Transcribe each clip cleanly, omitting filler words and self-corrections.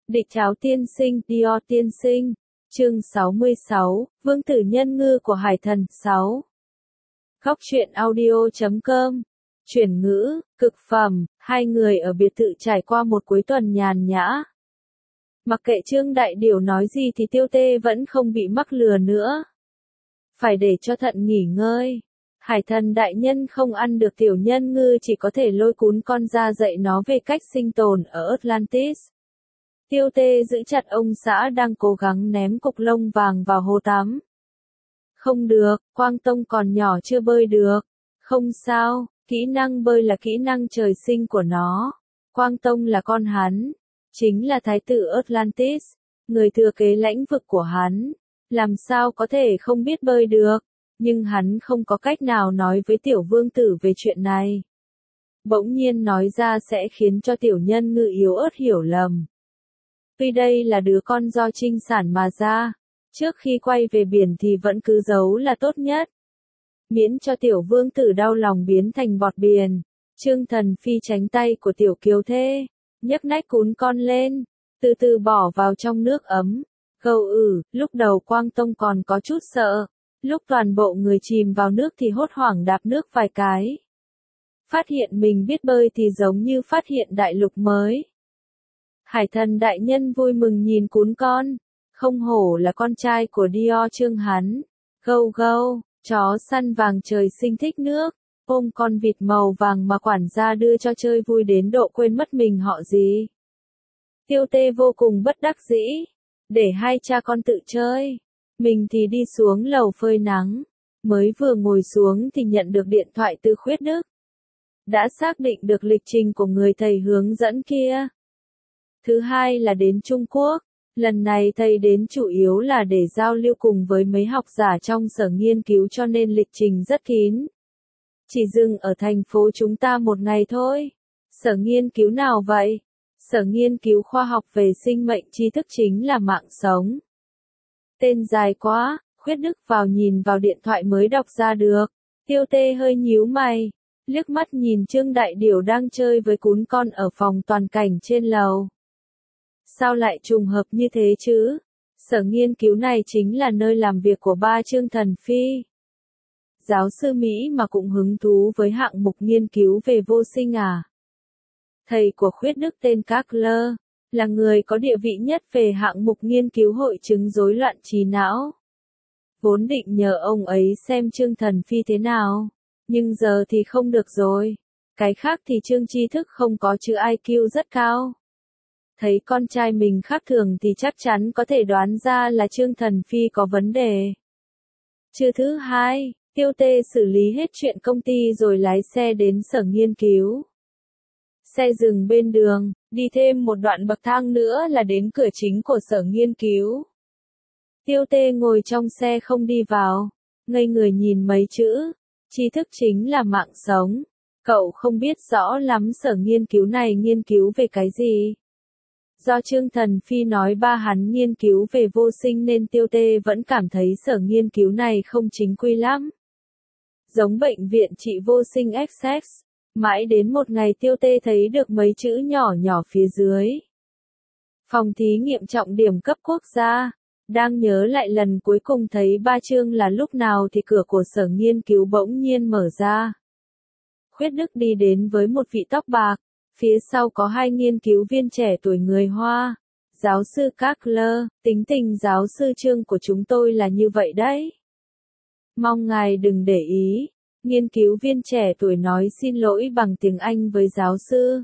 Địch Cháo tiên sinh, Dior tiên sinh. Chương 66, Vương tử nhân ngư của Hải Thần 6. Góc truyện audio.com. Chuyển ngữ, cực phẩm, hai người ở biệt thự trải qua một cuối tuần nhàn nhã. Mặc kệ Trương Đại Điều nói gì thì Tiêu Tê vẫn không bị mắc lừa nữa. Phải để cho thận nghỉ ngơi. Hải Thần đại nhân không ăn được tiểu nhân ngư, chỉ có thể lôi cún con ra dạy nó về cách sinh tồn ở Atlantis. Tiêu Tê giữ chặt ông xã đang cố gắng ném cục lông vàng vào hồ tắm. Không được, Quang Tông còn nhỏ chưa bơi được. Không sao, kỹ năng bơi là kỹ năng trời sinh của nó. Quang Tông là con hắn, chính là thái tử Atlantis, người thừa kế lãnh vực của hắn. Làm sao có thể không biết bơi được, nhưng hắn không có cách nào nói với tiểu vương tử về chuyện này. Bỗng nhiên nói ra sẽ khiến cho tiểu nhân ngư yếu ớt hiểu lầm. Tuy đây là đứa con do trinh sản mà ra, trước khi quay về biển thì vẫn cứ giấu là tốt nhất. Miễn cho tiểu vương tử đau lòng biến thành bọt biển. Trương Thần Phi tránh tay của tiểu kiều thê, nhấc nách cún con lên, từ từ bỏ vào trong nước ấm. Gâu lúc đầu Quang Tông còn có chút sợ, lúc toàn bộ người chìm vào nước thì hốt hoảng đạp nước vài cái. Phát hiện mình biết bơi thì giống như phát hiện đại lục mới. Hải Thần đại nhân vui mừng nhìn cún con, không hổ là con trai của Dior Trương hắn. Gâu gâu, chó săn vàng trời sinh thích nước, ôm con vịt màu vàng mà quản gia đưa cho chơi vui đến độ quên mất mình họ gì. Tiêu Tê vô cùng bất đắc dĩ, để hai cha con tự chơi, mình thì đi xuống lầu phơi nắng. Mới vừa ngồi xuống thì nhận được điện thoại từ Khuyết Đức. Đã xác định được lịch trình của người thầy hướng dẫn kia. Thứ hai là đến Trung Quốc, lần này thầy đến chủ yếu là để giao lưu cùng với mấy học giả trong sở nghiên cứu cho nên lịch trình rất kín. Chỉ dừng ở thành phố chúng ta một ngày thôi. Sở nghiên cứu nào vậy? Sở nghiên cứu khoa học về sinh mệnh tri thức chính là mạng sống. Tên dài quá, Khuyết Đức vào nhìn vào điện thoại mới đọc ra được. Tiêu Tê hơi nhíu mày, liếc mắt nhìn Trương Đại Điều đang chơi với cún con ở phòng toàn cảnh trên lầu. Sao lại trùng hợp như thế chứ? Sở nghiên cứu này chính là nơi làm việc của ba Trương Thần Phi. Giáo sư Mỹ mà cũng hứng thú với hạng mục nghiên cứu về vô sinh à? Thầy của Khuyết Đức tên Kakler, là người có địa vị nhất về hạng mục nghiên cứu hội chứng rối loạn trí não. Vốn định nhờ ông ấy xem Trương Thần Phi thế nào, nhưng giờ thì không được rồi. Cái khác thì Trương tri thức không có chứ IQ rất cao. Thấy con trai mình khác thường thì chắc chắn có thể đoán ra là Trương Thần Phi có vấn đề. Trưa thứ hai, Tiêu Tê xử lý hết chuyện công ty rồi lái xe đến sở nghiên cứu. Xe dừng bên đường, đi thêm một đoạn bậc thang nữa là đến cửa chính của sở nghiên cứu. Tiêu Tê ngồi trong xe không đi vào, ngây người nhìn mấy chữ, tri thức chính là mạng sống. Cậu không biết rõ lắm sở nghiên cứu này nghiên cứu về cái gì. Do Trương Thần Phi nói ba hắn nghiên cứu về vô sinh nên Tiêu Tê vẫn cảm thấy sở nghiên cứu này không chính quy lắm. Giống bệnh viện trị vô sinh XX. Mãi đến một ngày Tiêu Tê thấy được mấy chữ nhỏ nhỏ phía dưới. Phòng thí nghiệm trọng điểm cấp quốc gia. Đang nhớ lại lần cuối cùng thấy ba Trương là lúc nào thì cửa của sở nghiên cứu bỗng nhiên mở ra. Khuyết Đức đi đến với một vị tóc bạc. Phía sau có hai nghiên cứu viên trẻ tuổi người Hoa. Giáo sư Kakler, tính tình giáo sư Trương của chúng tôi là như vậy đấy. Mong ngài đừng để ý. Nghiên cứu viên trẻ tuổi nói xin lỗi bằng tiếng Anh với giáo sư.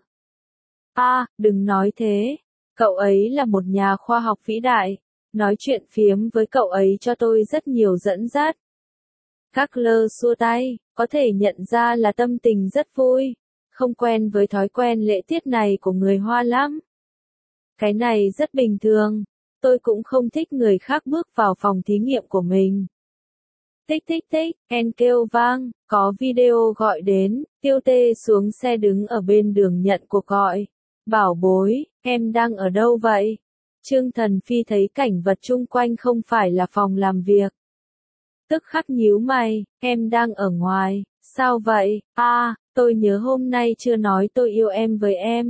Đừng nói thế. Cậu ấy là một nhà khoa học vĩ đại. Nói chuyện phiếm với cậu ấy cho tôi rất nhiều dẫn dắt. Kakler xua tay, có thể nhận ra là tâm tình rất vui. Không quen với thói quen lễ tiết này của người Hoa lắm. Cái này rất bình thường. Tôi cũng không thích người khác bước vào phòng thí nghiệm của mình. Tích tích tích, En kêu vang, có video gọi đến, Tiêu Tê xuống xe đứng ở bên đường nhận cuộc gọi. Bảo bối, em đang ở đâu vậy? Trương Thần Phi thấy cảnh vật chung quanh không phải là phòng làm việc. Tức khắc nhíu mày, em đang ở ngoài, sao vậy? Tôi nhớ hôm nay chưa nói tôi yêu em với em.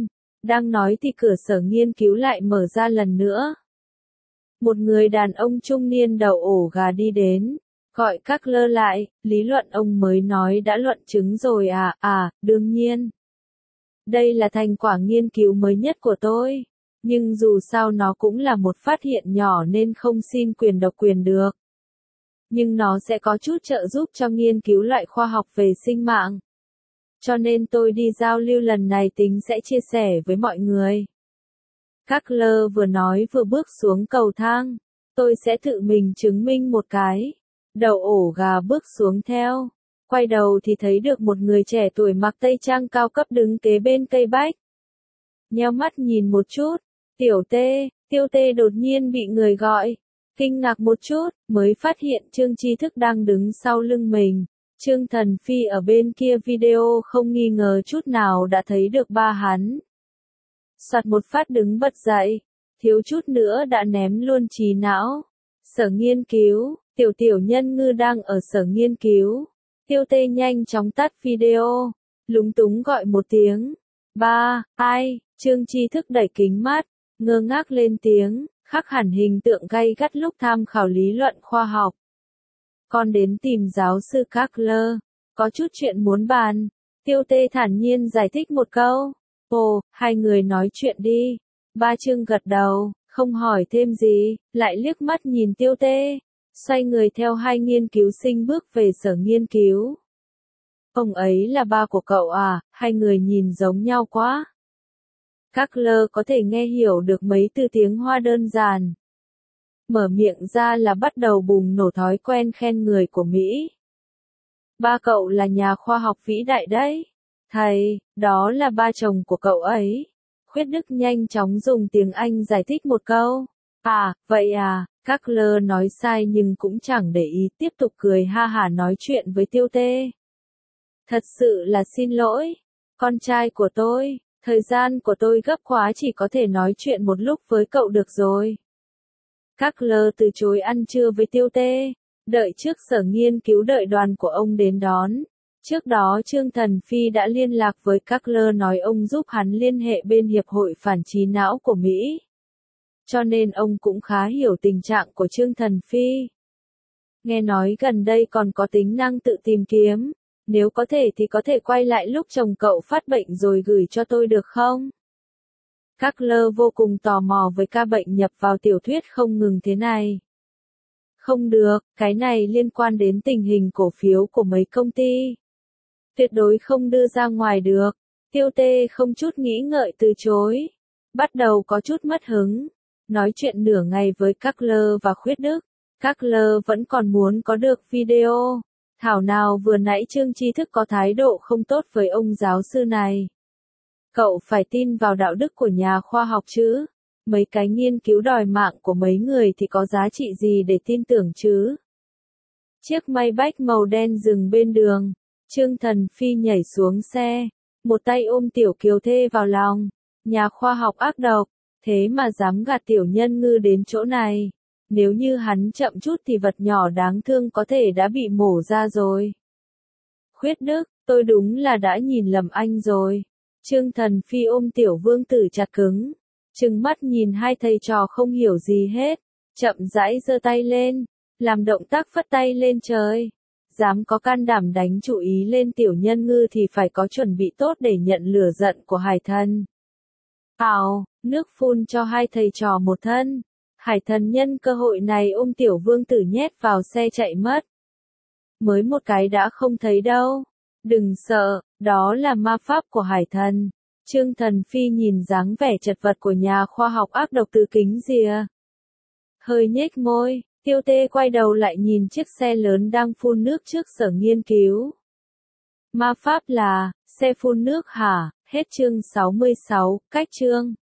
Đang nói thì cửa sở nghiên cứu lại mở ra lần nữa. Một người đàn ông trung niên đầu ổ gà đi đến, gọi các lơ lại, lý luận ông mới nói đã luận chứng rồi à, đương nhiên. Đây là thành quả nghiên cứu mới nhất của tôi, nhưng dù sao nó cũng là một phát hiện nhỏ nên không xin quyền độc quyền được. Nhưng nó sẽ có chút trợ giúp cho nghiên cứu loại khoa học về sinh mạng. Cho nên tôi đi giao lưu lần này tính sẽ chia sẻ với mọi người. Các lơ vừa nói vừa bước xuống cầu thang. Tôi sẽ tự mình chứng minh một cái. Đầu ổ gà bước xuống theo. Quay đầu thì thấy được một người trẻ tuổi mặc tây trang cao cấp đứng kế bên cây bách. Nheo mắt nhìn một chút. Tiểu Tê, Tiêu Tê đột nhiên bị người gọi. Kinh ngạc một chút, mới phát hiện Trương Tri Thức đang đứng sau lưng mình. Trương Thần Phi ở bên kia video không nghi ngờ chút nào đã thấy được ba hắn. Soạt một phát đứng bật dậy, thiếu chút nữa đã ném luôn trí não. Sở nghiên cứu, tiểu nhân ngư đang ở sở nghiên cứu. Tiêu Tê nhanh chóng tắt video, lúng túng gọi một tiếng. Ba, ai, Trương Tri Thức đẩy kính mắt, ngơ ngác lên tiếng, khắc hẳn hình tượng gay gắt lúc tham khảo lý luận khoa học. Con đến tìm giáo sư Kakler, có chút chuyện muốn bàn. Tiêu Tê thản nhiên giải thích một câu. Ồ, hai người nói chuyện đi. Ba Trương gật đầu, không hỏi thêm gì, lại liếc mắt nhìn Tiêu Tê, xoay người theo hai nghiên cứu sinh bước về sở nghiên cứu. Ông ấy là ba của cậu à, hai người nhìn giống nhau quá. Kakler có thể nghe hiểu được mấy từ tiếng Hoa đơn giản. Mở miệng ra là bắt đầu bùng nổ thói quen khen người của Mỹ. Ba cậu là nhà khoa học vĩ đại đấy. Thầy, đó là ba chồng của cậu ấy. Khuyết Đức nhanh chóng dùng tiếng Anh giải thích một câu. À, vậy à, Kakler nói sai nhưng cũng chẳng để ý, tiếp tục cười ha hả nói chuyện với Tiêu Tê. Thật sự là xin lỗi, con trai của tôi, thời gian của tôi gấp quá chỉ có thể nói chuyện một lúc với cậu được rồi. Kakler từ chối ăn trưa với Tiêu Tê, đợi trước sở nghiên cứu đợi đoàn của ông đến đón. Trước đó Trương Thần Phi đã liên lạc với Kakler nói ông giúp hắn liên hệ bên Hiệp hội Phản trí não của Mỹ. Cho nên ông cũng khá hiểu tình trạng của Trương Thần Phi. Nghe nói gần đây còn có tính năng tự tìm kiếm, nếu có thể thì có thể quay lại lúc chồng cậu phát bệnh rồi gửi cho tôi được không? Kakler vô cùng tò mò với ca bệnh nhập vào tiểu thuyết không ngừng thế này. Không được, cái này liên quan đến tình hình cổ phiếu của mấy công ty. Tuyệt đối không đưa ra ngoài được. Tiêu Tê không chút nghĩ ngợi từ chối. Bắt đầu có chút mất hứng. Nói chuyện nửa ngày với Kakler và Khuyết Đức. Kakler vẫn còn muốn có được video. Thảo nào vừa nãy Trương Tri Thức có thái độ không tốt với ông giáo sư này. Cậu phải tin vào đạo đức của nhà khoa học chứ. Mấy cái nghiên cứu đòi mạng của mấy người thì có giá trị gì để tin tưởng chứ. Chiếc Maybach màu đen dừng bên đường. Trương Thần Phi nhảy xuống xe. Một tay ôm Tiểu Kiều Thê vào lòng. Nhà khoa học ác độc. Thế mà dám gạt tiểu nhân ngư đến chỗ này. Nếu như hắn chậm chút thì vật nhỏ đáng thương có thể đã bị mổ ra rồi. Khuyết Đức, tôi đúng là đã nhìn lầm anh rồi. Trương Thần Phi ôm Tiểu Vương Tử chặt cứng. Trừng mắt nhìn hai thầy trò không hiểu gì hết. Chậm rãi giơ tay lên. Làm động tác phất tay lên trời. Dám có can đảm đánh chú ý lên tiểu nhân ngư thì phải có chuẩn bị tốt để nhận lửa giận của hải thần. Ào, nước phun cho hai thầy trò một thân. Hải thần nhân cơ hội này ôm Tiểu Vương Tử nhét vào xe chạy mất. Mới một cái đã không thấy đâu. Đừng sợ, đó là ma pháp của hải thần. Trương Thần Phi nhìn dáng vẻ chật vật của nhà khoa học ác độc từ kính rìa. Hơi nhếch môi, Tiêu Tê quay đầu lại nhìn chiếc xe lớn đang phun nước trước sở nghiên cứu. Ma pháp là, xe phun nước hả? Hết chương 66, cách chương.